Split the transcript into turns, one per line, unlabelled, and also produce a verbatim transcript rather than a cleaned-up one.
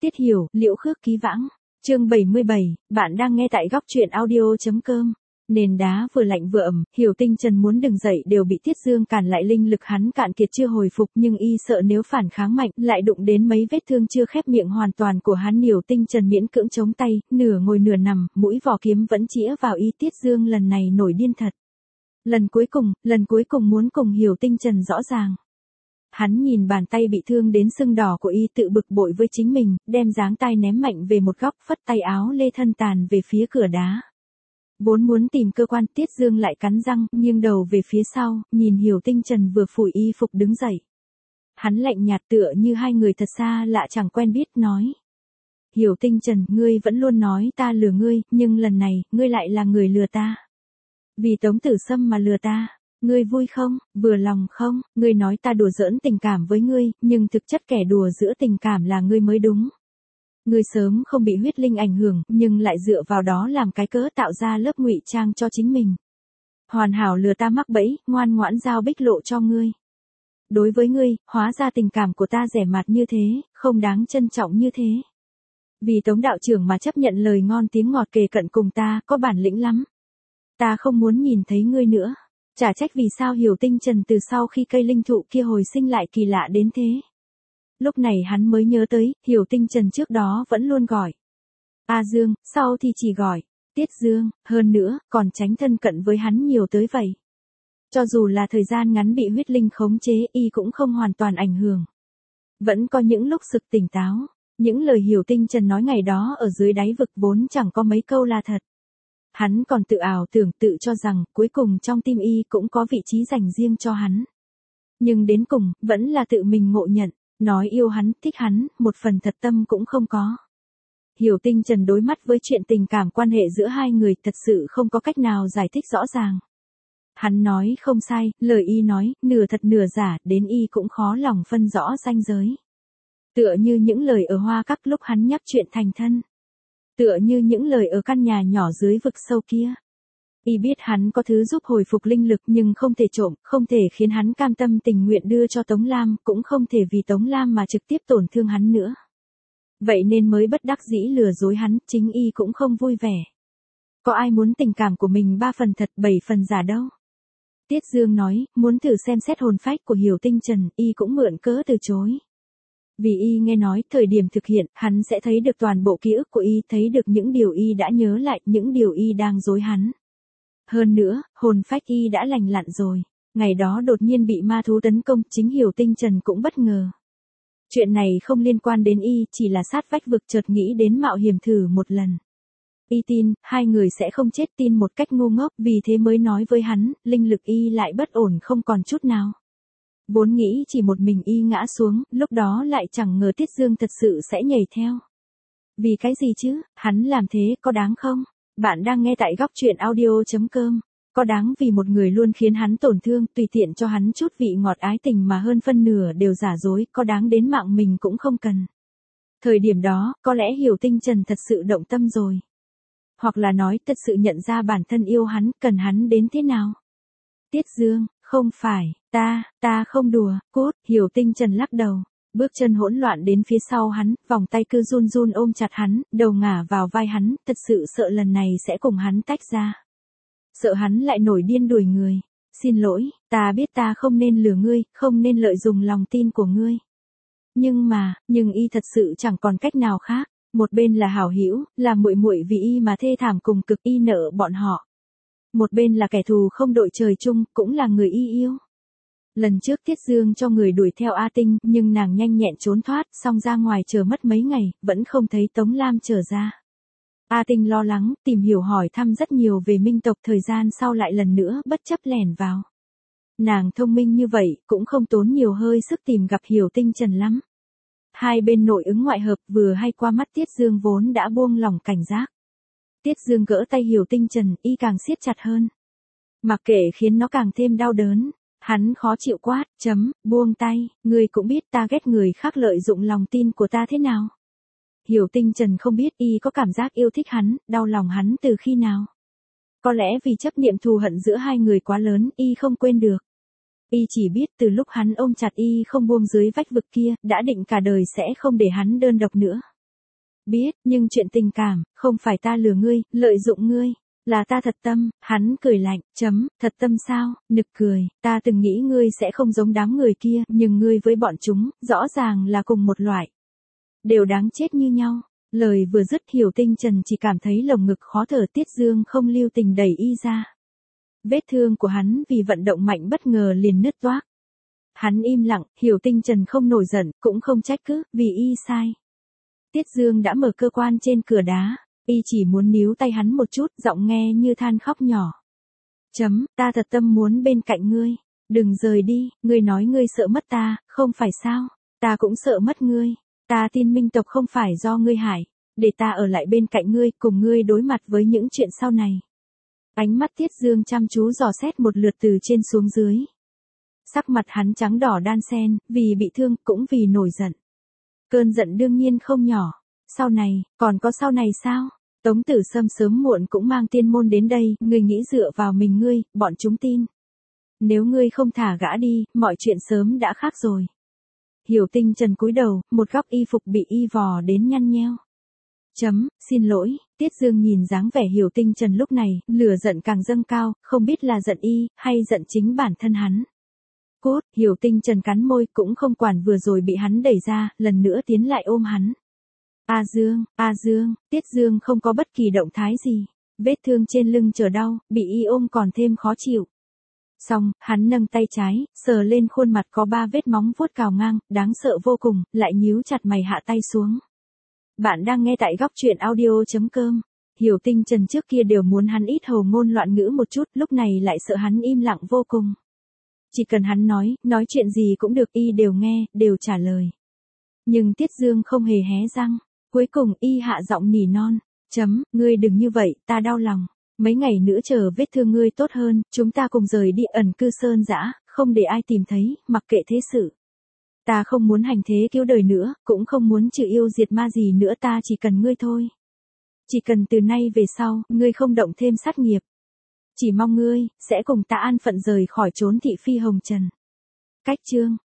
Tiết Hiểu, Liễu Khước ký vãng. Chương bảy mươi bảy, bạn đang nghe tại góc truyện audio.com. Nền đá vừa lạnh vừa ẩm, Hiểu Tinh Trần muốn đứng dậy đều bị Tiết Dương cản lại, linh lực hắn cạn kiệt chưa hồi phục, nhưng y sợ nếu phản kháng mạnh lại đụng đến mấy vết thương chưa khép miệng hoàn toàn của hắn. Hiểu Tinh Trần miễn cưỡng chống tay, nửa ngồi nửa nằm, mũi vỏ kiếm vẫn chĩa vào y. Tiết Dương lần này nổi điên thật. Lần cuối cùng, lần cuối cùng muốn cùng Hiểu Tinh Trần rõ ràng. Hắn nhìn bàn tay bị thương đến sưng đỏ của y, tự bực bội với chính mình, đem dáng tay ném mạnh về một góc, phất tay áo lê thân tàn về phía cửa đá. Vốn muốn tìm cơ quan, Tiết Dương lại cắn răng, nghiêng đầu về phía sau, nhìn Hiểu Tinh Trần vừa phủi y phục đứng dậy. Hắn lạnh nhạt tựa như hai người thật xa lạ chẳng quen biết, nói. Hiểu Tinh Trần, ngươi vẫn luôn nói ta lừa ngươi, nhưng lần này, ngươi lại là người lừa ta. Vì Tống Tử Sâm mà lừa ta. Ngươi vui không, vừa lòng không? Ngươi nói ta đùa giỡn tình cảm với ngươi, nhưng thực chất kẻ đùa giữa tình cảm là ngươi mới đúng. Ngươi sớm không bị huyết linh ảnh hưởng, nhưng lại dựa vào đó làm cái cớ tạo ra lớp ngụy trang cho chính mình. Hoàn hảo lừa ta mắc bẫy, ngoan ngoãn giao bích lộ cho ngươi. Đối với ngươi, hóa ra tình cảm của ta rẻ mạt như thế, không đáng trân trọng như thế. Vì Tống đạo trưởng mà chấp nhận lời ngon tiếng ngọt kề cận cùng ta, có bản lĩnh lắm. Ta không muốn nhìn thấy ngươi nữa. Chả trách vì sao Hiểu Tinh Trần từ sau khi cây linh thụ kia hồi sinh lại kỳ lạ đến thế. Lúc này hắn mới nhớ tới, Hiểu Tinh Trần trước đó vẫn luôn gọi A Dương, sau thì chỉ gọi Tiết Dương, hơn nữa, còn tránh thân cận với hắn nhiều tới vậy. Cho dù là thời gian ngắn bị huyết linh khống chế, y cũng không hoàn toàn ảnh hưởng. Vẫn có những lúc sực tỉnh táo, những lời Hiểu Tinh Trần nói ngày đó ở dưới đáy vực vốn chẳng có mấy câu là thật. Hắn còn tự ảo tưởng tự cho rằng, cuối cùng trong tim y cũng có vị trí dành riêng cho hắn. Nhưng đến cùng, vẫn là tự mình ngộ nhận, nói yêu hắn, thích hắn, một phần thật tâm cũng không có. Hiểu Tinh Trần đối mắt với chuyện tình cảm quan hệ giữa hai người thật sự không có cách nào giải thích rõ ràng. Hắn nói không sai, lời y nói, nửa thật nửa giả, đến y cũng khó lòng phân rõ ranh giới. Tựa như những lời ở Hoa Các lúc hắn nhắc chuyện thành thân. Tựa như những lời ở căn nhà nhỏ dưới vực sâu kia. Y biết hắn có thứ giúp hồi phục linh lực nhưng không thể trộm, không thể khiến hắn cam tâm tình nguyện đưa cho Tống Lam, cũng không thể vì Tống Lam mà trực tiếp tổn thương hắn nữa. Vậy nên mới bất đắc dĩ lừa dối hắn, chính y cũng không vui vẻ. Có ai muốn tình cảm của mình ba phần thật bảy phần giả đâu. Tiết Dương nói, muốn thử xem xét hồn phách của Hiểu Tinh Trần, y cũng mượn cớ từ chối. Vì y nghe nói, thời điểm thực hiện, hắn sẽ thấy được toàn bộ ký ức của y, thấy được những điều y đã nhớ lại, những điều y đang dối hắn. Hơn nữa, hồn phách y đã lành lặn rồi. Ngày đó đột nhiên bị ma thú tấn công, chính Hiểu Tinh Trần cũng bất ngờ. Chuyện này không liên quan đến y, chỉ là sát vách vực chợt nghĩ đến mạo hiểm thử một lần. Y tin, hai người sẽ không chết, tin một cách ngu ngốc, vì thế mới nói với hắn, linh lực y lại bất ổn không còn chút nào. Vốn nghĩ chỉ một mình y ngã xuống, lúc đó lại chẳng ngờ Tiết Dương thật sự sẽ nhảy theo. Vì cái gì chứ, hắn làm thế có đáng không? Bạn đang nghe tại góc truyện audio.com. Có đáng vì một người luôn khiến hắn tổn thương, tùy tiện cho hắn chút vị ngọt ái tình mà hơn phân nửa đều giả dối, có đáng đến mạng mình cũng không cần. Thời điểm đó, có lẽ Hiểu Tinh Trần thật sự động tâm rồi. Hoặc là nói thật sự nhận ra bản thân yêu hắn, cần hắn đến thế nào. Tiết Dương, không phải, ta, ta không đùa, cút, Hiểu Tinh Trần lắc đầu. Bước chân hỗn loạn đến phía sau hắn, vòng tay cứ run run ôm chặt hắn, đầu ngả vào vai hắn, thật sự sợ lần này sẽ cùng hắn tách ra. Sợ hắn lại nổi điên đuổi người. Xin lỗi, ta biết ta không nên lừa ngươi, không nên lợi dụng lòng tin của ngươi. Nhưng mà, nhưng y thật sự chẳng còn cách nào khác. Một bên là hảo hữu, là muội muội vì y mà thê thảm cùng cực, y nợ bọn họ. Một bên là kẻ thù không đội trời chung, cũng là người y yêu. Lần trước Tiết Dương cho người đuổi theo A Tinh, nhưng nàng nhanh nhẹn trốn thoát, xong ra ngoài chờ mất mấy ngày, vẫn không thấy Tống Lam trở ra. A Tinh lo lắng, tìm hiểu hỏi thăm rất nhiều về Minh tộc, thời gian sau lại lần nữa bất chấp lẻn vào. Nàng thông minh như vậy, cũng không tốn nhiều hơi sức tìm gặp Hiểu Tinh Trần lắm. Hai bên nội ứng ngoại hợp, vừa hay qua mắt Tiết Dương vốn đã buông lỏng cảnh giác. Tiết Dương gỡ tay Hiểu Tinh Trần, y càng siết chặt hơn. Mặc kệ khiến nó càng thêm đau đớn. Hắn khó chịu quát, chấm, buông tay, ngươi cũng biết ta ghét người khác lợi dụng lòng tin của ta thế nào. Hiểu Tinh Trần không biết y có cảm giác yêu thích hắn, đau lòng hắn từ khi nào. Có lẽ vì chấp niệm thù hận giữa hai người quá lớn, y không quên được. Y chỉ biết từ lúc hắn ôm chặt y không buông dưới vách vực kia, đã định cả đời sẽ không để hắn đơn độc nữa. Biết, nhưng chuyện tình cảm, không phải ta lừa ngươi, lợi dụng ngươi. Là ta thật tâm, hắn cười lạnh, chấm, thật tâm sao, nực cười, ta từng nghĩ ngươi sẽ không giống đám người kia, nhưng ngươi với bọn chúng, rõ ràng là cùng một loại. Đều đáng chết như nhau. Lời vừa dứt Hiểu Tinh Trần chỉ cảm thấy lồng ngực khó thở, Tiết Dương không lưu tình đẩy y ra. Vết thương của hắn vì vận động mạnh bất ngờ liền nứt toác. Hắn im lặng, Hiểu Tinh Trần không nổi giận, cũng không trách cứ, vì y sai. Tiết Dương đã mở cơ quan trên cửa đá, y chỉ muốn níu tay hắn một chút, giọng nghe như than khóc nhỏ. Chấm, ta thật tâm muốn bên cạnh ngươi, đừng rời đi, ngươi nói ngươi sợ mất ta, không phải sao, ta cũng sợ mất ngươi, ta tin Minh tộc không phải do ngươi hại, để ta ở lại bên cạnh ngươi, cùng ngươi đối mặt với những chuyện sau này. Ánh mắt Tiết Dương chăm chú dò xét một lượt từ trên xuống dưới. Sắc mặt hắn trắng đỏ đan xen, vì bị thương, cũng vì nổi giận. Cơn giận đương nhiên không nhỏ. Sau này, còn có sau này sao? Tống Tử Sâm sớm muộn cũng mang tiên môn đến đây, ngươi nghĩ dựa vào mình ngươi, bọn chúng tin. Nếu ngươi không thả gã đi, mọi chuyện sớm đã khác rồi. Hiểu Tinh Trần cúi đầu, một góc y phục bị y vò đến nhăn nheo. Chấm, xin lỗi, Tiết Dương nhìn dáng vẻ Hiểu Tinh Trần lúc này, lửa giận càng dâng cao, không biết là giận y, hay giận chính bản thân hắn. Cốt, Hiểu Tinh Trần cắn môi, cũng không quản vừa rồi bị hắn đẩy ra, lần nữa tiến lại ôm hắn. A Dương, A Dương, Tiết Dương không có bất kỳ động thái gì. Vết thương trên lưng chờ đau, bị y ôm còn thêm khó chịu. Xong, hắn nâng tay trái, sờ lên khuôn mặt có ba vết móng vuốt cào ngang, đáng sợ vô cùng, lại nhíu chặt mày hạ tay xuống. Bạn đang nghe tại góc truyện audio chấm com. Hiểu Tinh Trần trước kia đều muốn hắn ít hầu ngôn loạn ngữ một chút, lúc này lại sợ hắn im lặng vô cùng. Chỉ cần hắn nói, nói chuyện gì cũng được, y đều nghe, đều trả lời. Nhưng Tiết Dương không hề hé răng. Cuối cùng y hạ giọng nỉ non. Chấm, ngươi đừng như vậy, ta đau lòng. Mấy ngày nữa chờ vết thương ngươi tốt hơn, chúng ta cùng rời đi ẩn cư sơn dã, không để ai tìm thấy, mặc kệ thế sự. Ta không muốn hành thế cứu đời nữa, cũng không muốn trừ yêu diệt ma gì nữa, ta chỉ cần ngươi thôi. Chỉ cần từ nay về sau, ngươi không động thêm sát nghiệp. Chỉ mong ngươi, sẽ cùng ta an phận rời khỏi chốn thị phi hồng trần. Cách chương.